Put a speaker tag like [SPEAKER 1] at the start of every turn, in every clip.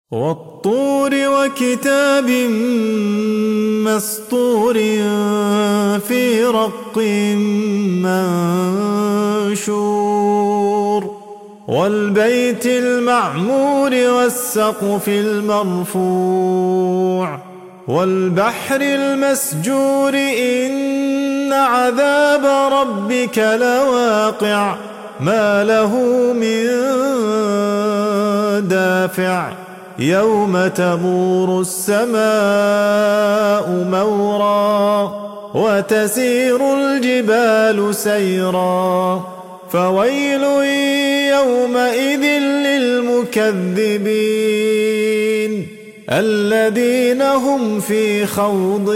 [SPEAKER 1] وَالطُّورِ وَكِتَابٍ مَّسْطُورٍ فِي رَقٍّ مَّنشُورٍ وَالْبَيْتِ الْمَعْمُورِ وَالسَّقْفِ الْمَرْفُوعِ وَالْبَحْرِ الْمَسْجُورِ إِنَّ عَذَابَ رَبِّكَ لَوَاقِعٌ مَا لَهُ مِن دَافِعٍ يَوْمَ تَمُورُ السَّمَاءُ مَوْرًا وَتَسِيرُ الْجِبَالُ سَيْرًا فَوَيْلٌ يَوْمَئِذٍ لِّلْمُكَذِّبِينَ الَّذِينَ هُمْ فِي خَوْضٍ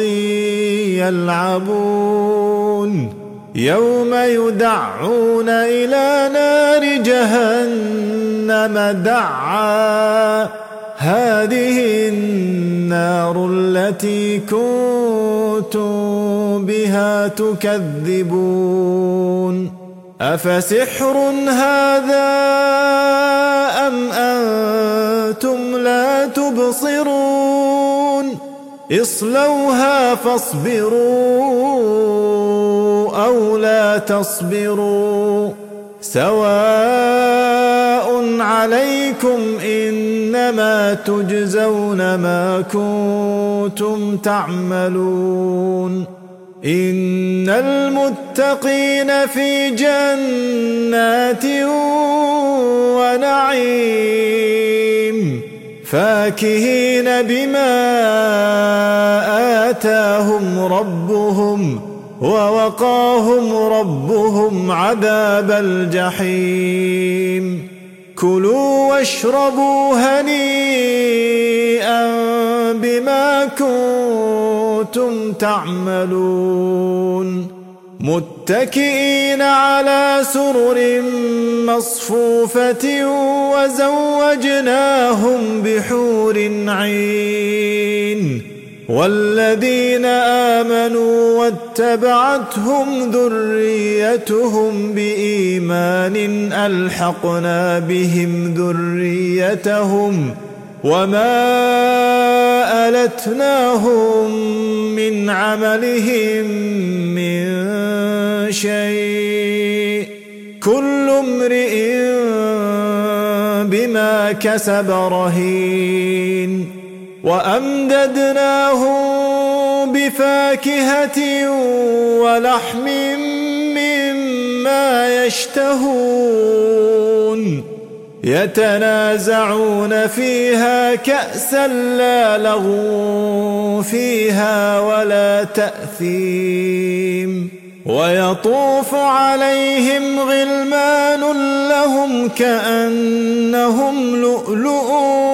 [SPEAKER 1] يَلْعَبُونَ يَوْمَ يُدَعُّونَ إِلَى نَارِ جَهَنَّمَ دَعًّا هَٰذِهِ النَّارُ الَّتِي كُنتُم بِهَا تُكَذِّبُونَ أَفَسِحْرٌ هَٰذَا أَمْ أَنتُمْ لَا تُبْصِرُونَ اصْلَوْهَا فَاصْبِرُوا أَوْ لَا تَصْبِرُوا سَوَاءٌ عَلَيْكُمْ إِنَّمَا تُجْزَوْنَ مَا كُنتُمْ تَعْمَلُونَ إِنَّ الْمُتَّقِينَ فِي جَنَّاتٍ وَنَعِيمٍ فَاكِهِينَ بِمَا آتَاهُمْ رَبُّهُمْ وَوَقَاهُمْ رَبُّهُمْ عَذَابَ الْجَحِيمِ كُلُوا وَاشْرَبُوا هَنِيئًا بِمَا كُنتُمْ تَعْمَلُونَ مُتَّكِئِينَ عَلَى سُرُرٍ مَّصْفُوفَةٍ وَزَوَّجْنَاهُم بِحُورٍ عِينٍ وَالَّذِينَ آمَنُوا وَاتَّبَعَتْهُمْ ذُرِّيَّتُهُم بِإِيمَانٍ أَلْحَقْنَا بِهِمْ ذُرِّيَّتَهُمْ وَمَا أَلَتْنَاهُم مِّنْ عَمَلِهِم مِّن شَيْءٍ كُلُّ امْرِئٍ بِمَا كَسَبَ رَهِينٌ وَأَمْدَدْنَاهُم بِفَاكِهَةٍ وَلَحْمٍ مِّمَّا يَشْتَهُونَ يَتَنَازَعُونَ فِيهَا كَأْسًا لَّا لَغْوٌ فِيهَا وَلَا تَأْثِيمٌ وَيَطُوفُ عَلَيْهِمْ غِلْمَانٌ لَّهُمْ كَأَنَّهُمْ لُؤْلُؤٌ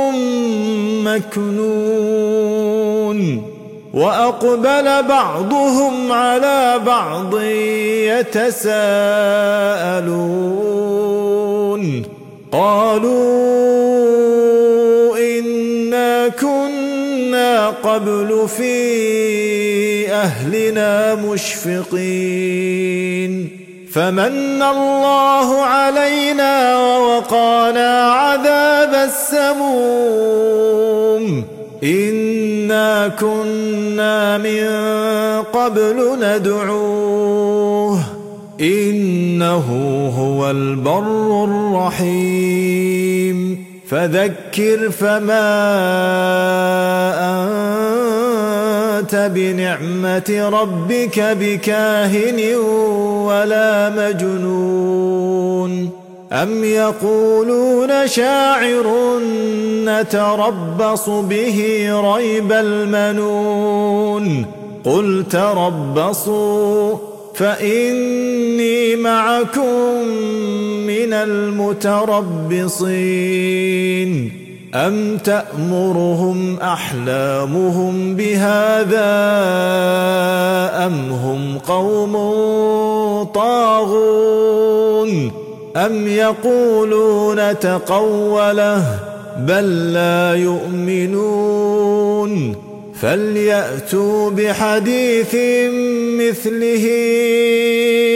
[SPEAKER 1] مَّكْنُونٌ وَأَقْبَلَ بَعْضُهُمْ عَلَىٰ بَعْضٍ يَتَسَاءَلُونَ قَالُوا إِنَّا كُنَّا قَبْلُ فِي أَهْلِنَا مُشْفِقِينَ فَمَنَّ اللَّهُ عَلَيْنَا وَوَقَانَا عَذَابَ السَّمُومِ إِنَّا كُنَّا مِن قَبْلُ نَدْعُوهُ إِنَّهُ هُوَ الْبَرُّ الرَّحِيمُ فَذَكِّرْ فَمَا أَنتَ بِنِعْمَةِ رَبِّكَ بِكَاهِنٍ وَلَا مَجْنُونٍ أَمْ يَقُولُونَ شَاعِرٌ نَّتَرَبَّصُ بِهِ رَيْبَ الْمَنُونِ قُلْ تَرَبَّصُوا فَإِنِّي مَعَكُم مِّنَ الْمُتَرَبِّصِينَ أَمْ تَأْمُرُهُمْ أَحْلَامُهُمْ بِهَٰذَا أَمْ هُمْ قَوْمٌ طَاغُونَ أَمْ يَقُولُونَ تَقَوَّلَهُ بَل لَّا يُؤْمِنُونَ فَلْيَأْتُوا بِحَدِيثٍ مِّثْلِهِ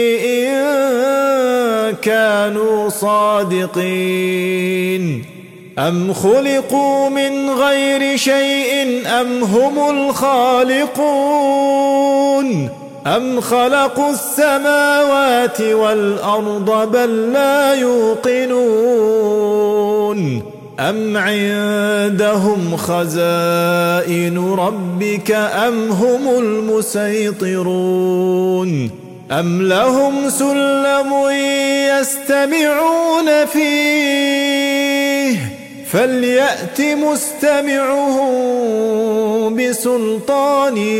[SPEAKER 1] إِن كَانُوا صَادِقِينَ أم خلقوا من غير شيء أم هم الخالقون أم خلقوا السماوات والأرض بل لا يوقنون أم عندهم خزائن ربك أم هم المسيطرون أم لهم سلم يستمعون فيه فليأت مستمعهم بسلطان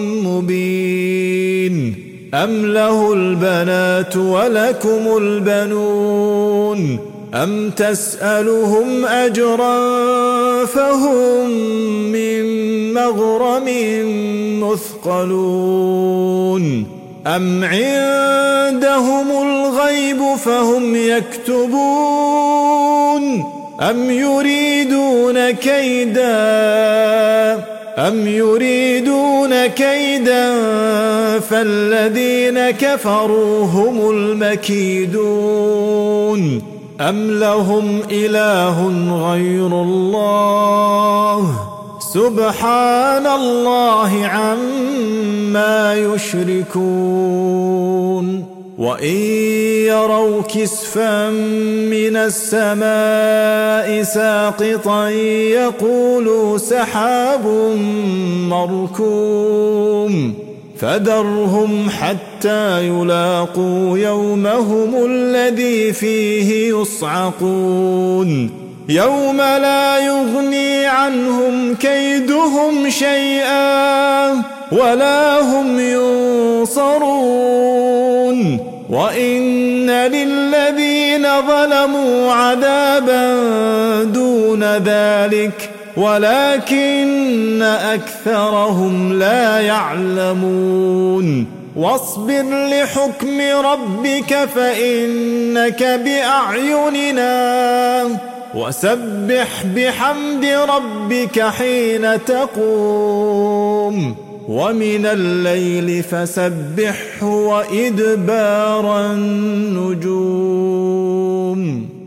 [SPEAKER 1] مبين أم له البنات ولكم البنون أم تسألهم أجرا فهم من مغرم مثقلون أم عندهم الغيب فهم يكتبون أم يريدون كيدا فالذين كفروا هم المكيدون أم لهم إله غير الله سبحان الله عما يشركون وإن يروا كسفا من السماء ساقطا يقولوا سحاب مركوم فذرهم حتى يلاقوا يومهم الذي فيه يصعقون يوم لا يغني عنهم كيدهم شيئا ولا هم ينصرون وإن للذين ظلموا عذابا دون ذلك ولكن أكثرهم لا يعلمون واصبر لحكم ربك فإنك بأعيننا وسبح بحمد ربك حين تقوم ومن الليل فسبحه وإدبار النجوم